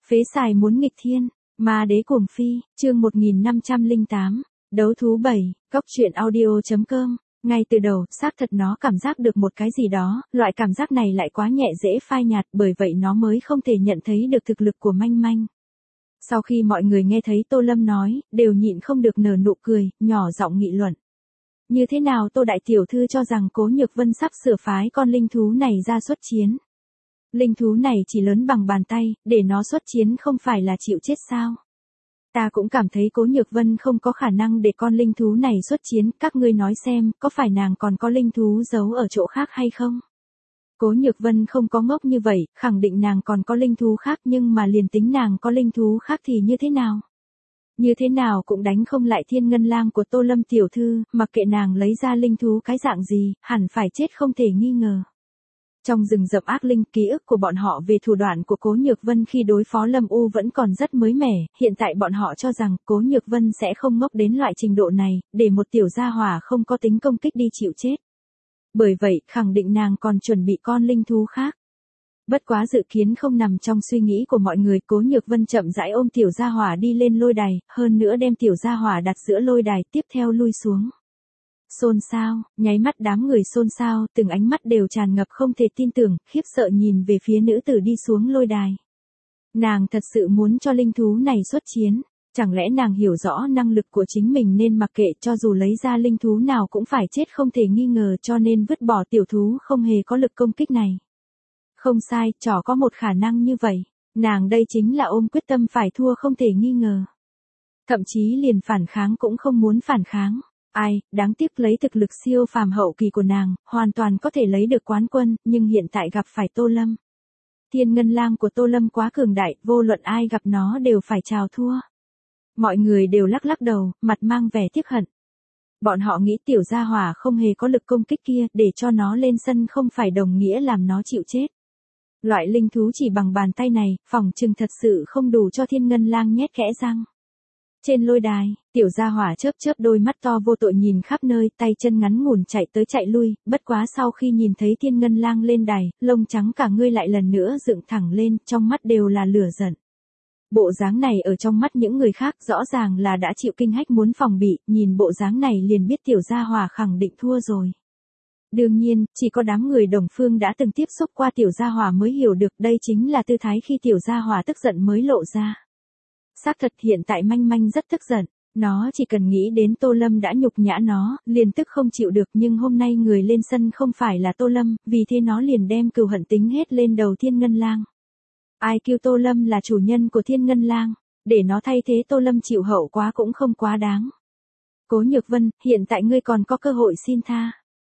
Phế xài muốn nghịch thiên, ma đế cuồng phi, chương 1508, đấu thú 7, góc truyện audio.com. Ngay từ đầu, xác thật nó cảm giác được một cái gì đó, loại cảm giác này lại quá nhẹ dễ phai nhạt, bởi vậy nó mới không thể nhận thấy được thực lực của manh manh. Sau khi mọi người nghe thấy Tô Lâm nói, đều nhịn không được nở nụ cười, nhỏ giọng nghị luận. Như thế nào Tô Đại Tiểu Thư cho rằng Cố Nhược Vân sắp sửa phái con linh thú này ra xuất chiến? Linh thú này chỉ lớn bằng bàn tay, để nó xuất chiến không phải là chịu chết sao? Ta cũng cảm thấy Cố Nhược Vân không có khả năng để con linh thú này xuất chiến, các ngươi nói xem, có phải nàng còn có linh thú giấu ở chỗ khác hay không? Cố Nhược Vân không có ngốc như vậy, khẳng định nàng còn có linh thú khác, nhưng mà liền tính nàng có linh thú khác thì như thế nào? Như thế nào cũng đánh không lại Thiên Ngân Lang của Tô Lâm Tiểu Thư, mặc kệ nàng lấy ra linh thú cái dạng gì, hẳn phải chết không thể nghi ngờ. Trong rừng rậm ác linh, ký ức của bọn họ về thủ đoạn của Cố Nhược Vân khi đối phó Lâm U vẫn còn rất mới mẻ, hiện tại bọn họ cho rằng Cố Nhược Vân sẽ không ngốc đến loại trình độ này, để một tiểu gia hỏa không có tính công kích đi chịu chết. Bởi vậy, khẳng định nàng còn chuẩn bị con linh thú khác. Bất quá dự kiến không nằm trong suy nghĩ của mọi người, Cố Nhược Vân chậm rãi ôm tiểu gia hỏa đi lên lôi đài, hơn nữa đem tiểu gia hỏa đặt giữa lôi đài, tiếp theo lui xuống. Xôn xao, nháy mắt đám người xôn xao, từng ánh mắt đều tràn ngập không thể tin tưởng, khiếp sợ nhìn về phía nữ tử đi xuống lôi đài. Nàng thật sự muốn cho linh thú này xuất chiến, chẳng lẽ nàng hiểu rõ năng lực của chính mình nên mặc kệ cho dù lấy ra linh thú nào cũng phải chết không thể nghi ngờ, cho nên vứt bỏ tiểu thú không hề có lực công kích này. Không sai, trò có một khả năng như vậy, nàng đây chính là ôm quyết tâm phải thua không thể nghi ngờ. Thậm chí liền phản kháng cũng không muốn phản kháng. Ai, đáng tiếc lấy thực lực siêu phàm hậu kỳ của nàng, hoàn toàn có thể lấy được quán quân, nhưng hiện tại gặp phải Tô Lâm. Thiên Ngân Lang của Tô Lâm quá cường đại, vô luận ai gặp nó đều phải chào thua. Mọi người đều lắc lắc đầu, mặt mang vẻ tiếc hận. Bọn họ nghĩ tiểu gia hỏa không hề có lực công kích kia, để cho nó lên sân không phải đồng nghĩa làm nó chịu chết. Loại linh thú chỉ bằng bàn tay này, phỏng chừng thật sự không đủ cho Thiên Ngân Lang nhét kẽ răng. Trên lôi đài, tiểu gia hỏa chớp chớp đôi mắt to vô tội nhìn khắp nơi, tay chân ngắn ngủn chạy tới chạy lui, bất quá sau khi nhìn thấy Thiên Ngân Lang lên đài, lông trắng cả ngươi lại lần nữa dựng thẳng lên, trong mắt đều là lửa giận. Bộ dáng này ở trong mắt những người khác rõ ràng là đã chịu kinh hách muốn phòng bị, nhìn bộ dáng này liền biết tiểu gia hỏa khẳng định thua rồi. Đương nhiên, chỉ có đám người đồng phương đã từng tiếp xúc qua tiểu gia hỏa mới hiểu được đây chính là tư thái khi tiểu gia hỏa tức giận mới lộ ra. Xác thật hiện tại manh manh rất tức giận, nó chỉ cần nghĩ đến Tô Lâm đã nhục nhã nó, liền tức không chịu được, nhưng hôm nay người lên sân không phải là Tô Lâm, vì thế nó liền đem cừu hận tính hết lên đầu Thiên Ngân Lang. Ai kêu Tô Lâm là chủ nhân của Thiên Ngân Lang, để nó thay thế Tô Lâm chịu hậu quá cũng không quá đáng. Cố Nhược Vân, hiện tại ngươi còn có cơ hội xin tha.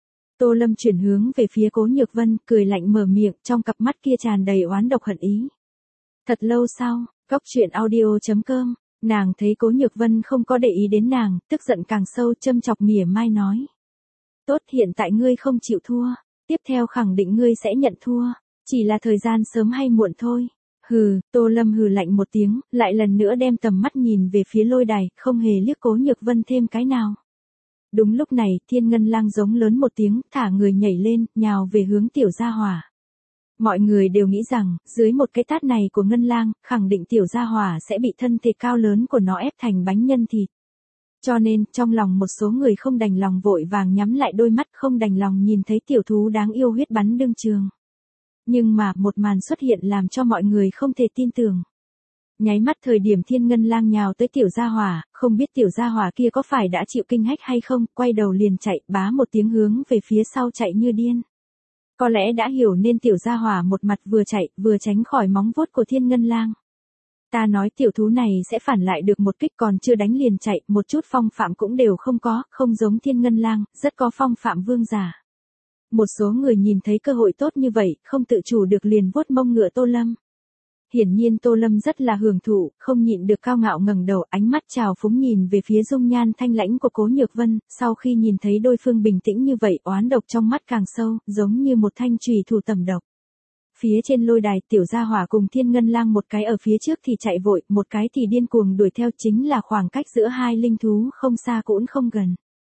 Tô Lâm chuyển hướng về phía Cố Nhược Vân, cười lạnh mở miệng, trong cặp mắt kia tràn đầy oán độc hận ý. Thật lâu sau, góc truyện audio.com, nàng thấy Cố Nhược Vân không có để ý đến nàng, tức giận càng sâu, châm chọc mỉa mai nói. Tốt, hiện tại ngươi không chịu thua, tiếp theo khẳng định ngươi sẽ nhận thua, chỉ là thời gian sớm hay muộn thôi. Hừ, Tô Lâm hừ lạnh một tiếng, lại lần nữa đem tầm mắt nhìn về phía lôi đài, không hề liếc Cố Nhược Vân thêm cái nào. Đúng lúc này, Thiên Ngân Lang giống lớn một tiếng, thả người nhảy lên, nhào về hướng tiểu gia hỏa. Mọi người đều nghĩ rằng, dưới một cái tát này của Ngân Lang, khẳng định tiểu gia hỏa sẽ bị thân thể cao lớn của nó ép thành bánh nhân thịt. Cho nên, trong lòng một số người không đành lòng vội vàng nhắm lại đôi mắt, không đành lòng nhìn thấy tiểu thú đáng yêu huyết bắn đương trường. Nhưng mà, một màn xuất hiện làm cho mọi người không thể tin tưởng. Nháy mắt thời điểm Thiên Ngân Lang nhào tới tiểu gia hỏa, không biết tiểu gia hỏa kia có phải đã chịu kinh hách hay không, quay đầu liền chạy, bá một tiếng hướng về phía sau chạy như điên. Có lẽ đã hiểu nên tiểu gia hỏa một mặt vừa chạy, vừa tránh khỏi móng vuốt của Thiên Ngân Lang. Ta nói tiểu thú này sẽ phản lại được một kích, còn chưa đánh liền chạy, một chút phong phạm cũng đều không có, không giống Thiên Ngân Lang, rất có phong phạm vương giả. Một số người nhìn thấy cơ hội tốt như vậy, không tự chủ được liền vuốt mông ngựa Tô Lâm. Hiển nhiên Tô Lâm rất là hưởng thụ, không nhịn được cao ngạo ngẩng đầu, ánh mắt trào phúng nhìn về phía dung nhan thanh lãnh của Cố Nhược Vân, sau khi nhìn thấy đối phương bình tĩnh như vậy, oán độc trong mắt càng sâu, giống như một thanh chùy thủ tầm độc. Phía trên lôi đài, tiểu gia hỏa cùng Thiên Ngân Lang một cái ở phía trước thì chạy vội, một cái thì điên cuồng đuổi theo, chính là khoảng cách giữa hai linh thú không xa cũng không gần.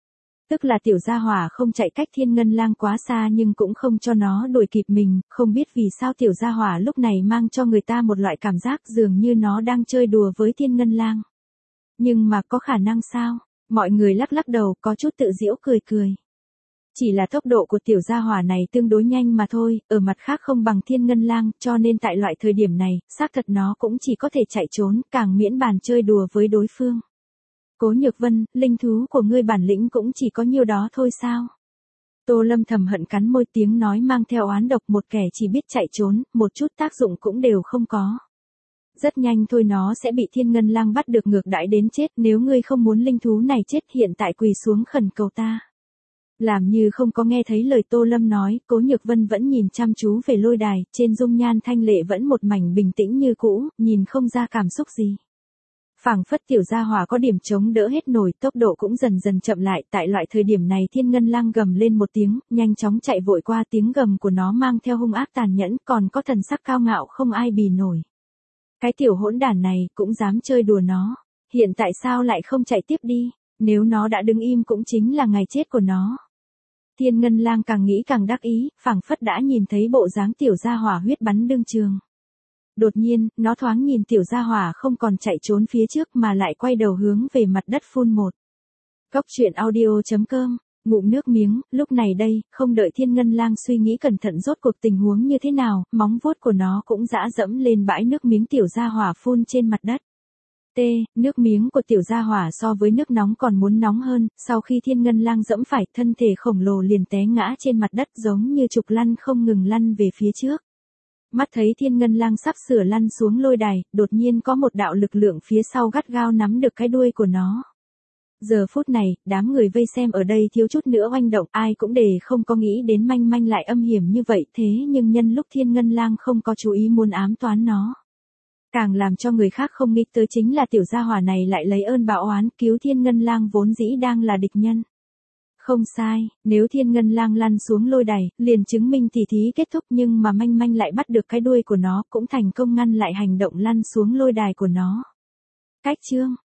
Tức là tiểu gia hỏa không chạy cách thiên ngân lang quá xa nhưng cũng không cho nó đuổi kịp mình, không biết vì sao tiểu gia hỏa lúc này mang cho người ta một loại cảm giác dường như nó đang chơi đùa với thiên ngân lang. Nhưng mà có khả năng sao? Mọi người lắc lắc đầu có chút tự giễu cười cười. Chỉ là tốc độ của tiểu gia hỏa này tương đối nhanh mà thôi, ở mặt khác không bằng thiên ngân lang, cho nên tại loại thời điểm này, xác thật nó cũng chỉ có thể chạy trốn, càng miễn bàn chơi đùa với đối phương. Cố Nhược Vân, linh thú của ngươi bản lĩnh cũng chỉ có nhiêu đó thôi sao? Tô Lâm thầm hận cắn môi, tiếng nói mang theo oán độc, một kẻ chỉ biết chạy trốn, một chút tác dụng cũng đều không có. Rất nhanh thôi nó sẽ bị thiên ngân lang bắt được ngược đãi đến chết, nếu ngươi không muốn linh thú này chết hiện tại quỳ xuống khẩn cầu ta. Làm như không có nghe thấy lời Tô Lâm nói, Cố Nhược Vân vẫn nhìn chăm chú về lôi đài, trên dung nhan thanh lệ vẫn một mảnh bình tĩnh như cũ, nhìn không ra cảm xúc gì. Phảng phất tiểu gia hỏa có điểm chống đỡ hết nổi, tốc độ cũng dần dần chậm lại, tại loại thời điểm này thiên ngân lang gầm lên một tiếng, nhanh chóng chạy vội qua, tiếng gầm của nó mang theo hung ác tàn nhẫn, còn có thần sắc cao ngạo không ai bì nổi. Cái tiểu hỗn đản này cũng dám chơi đùa nó, hiện tại sao lại không chạy tiếp đi, nếu nó đã đứng im cũng chính là ngày chết của nó. Thiên ngân lang càng nghĩ càng đắc ý, phảng phất đã nhìn thấy bộ dáng tiểu gia hỏa huyết bắn đương trường. Đột nhiên, nó thoáng nhìn tiểu gia hỏa không còn chạy trốn phía trước mà lại quay đầu hướng về mặt đất phun một. Cốc truyện audio.com, ngụm nước miếng, lúc này đây, không đợi thiên ngân lang suy nghĩ cẩn thận rốt cuộc tình huống như thế nào, móng vuốt của nó cũng dã dẫm lên bãi nước miếng tiểu gia hỏa phun trên mặt đất. Nước miếng của tiểu gia hỏa so với nước nóng còn muốn nóng hơn, sau khi thiên ngân lang dẫm phải, thân thể khổng lồ liền té ngã trên mặt đất giống như trục lăn không ngừng lăn về phía trước. Mắt thấy thiên ngân lang sắp sửa lăn xuống lôi đài, đột nhiên có một đạo lực lượng phía sau gắt gao nắm được cái đuôi của nó. Giờ phút này, đám người vây xem ở đây thiếu chút nữa oanh động, ai cũng không có nghĩ đến manh manh lại âm hiểm như vậy, thế nhưng nhân lúc thiên ngân lang không có chú ý muốn ám toán nó. Càng làm cho người khác không nghĩ tới chính là tiểu gia hỏa này lại lấy ơn báo oán, cứu thiên ngân lang vốn dĩ đang là địch nhân. Không sai, nếu thiên ngân lang lăn xuống lôi đài, liền chứng minh tỉ thí kết thúc, nhưng mà manh manh lại bắt được cái đuôi của nó, cũng thành công ngăn lại hành động lăn xuống lôi đài của nó. Cách chương